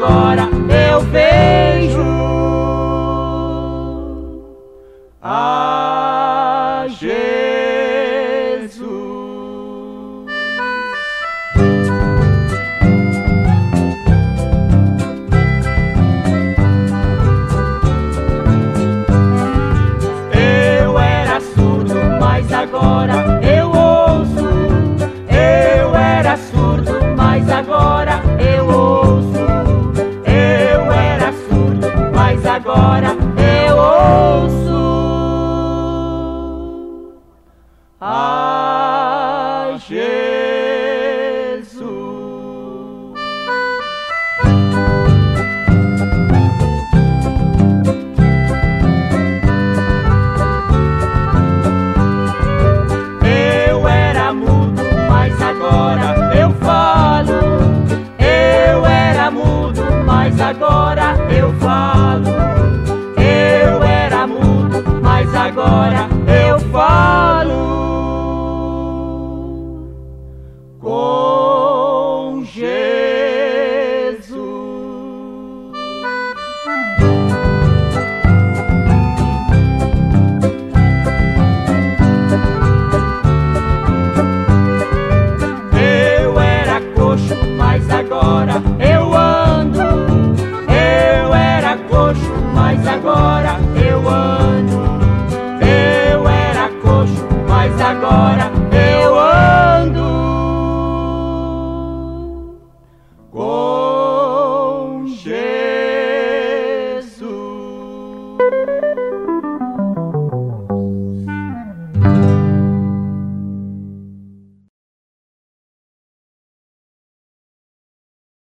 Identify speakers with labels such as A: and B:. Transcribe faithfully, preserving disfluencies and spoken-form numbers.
A: agora eu vejo a Jesus. Eu era surdo, mas agora eu ouço. Eu era surdo, mas agora eu ouço. Eu era surdo, mas agora eu ouço a Jesus. Eu era mudo, mas agora eu falo. Eu era mudo, mas agora eu falo. Eu era mudo, mas agora eu falo com Jesus. Eu era coxo, mas agora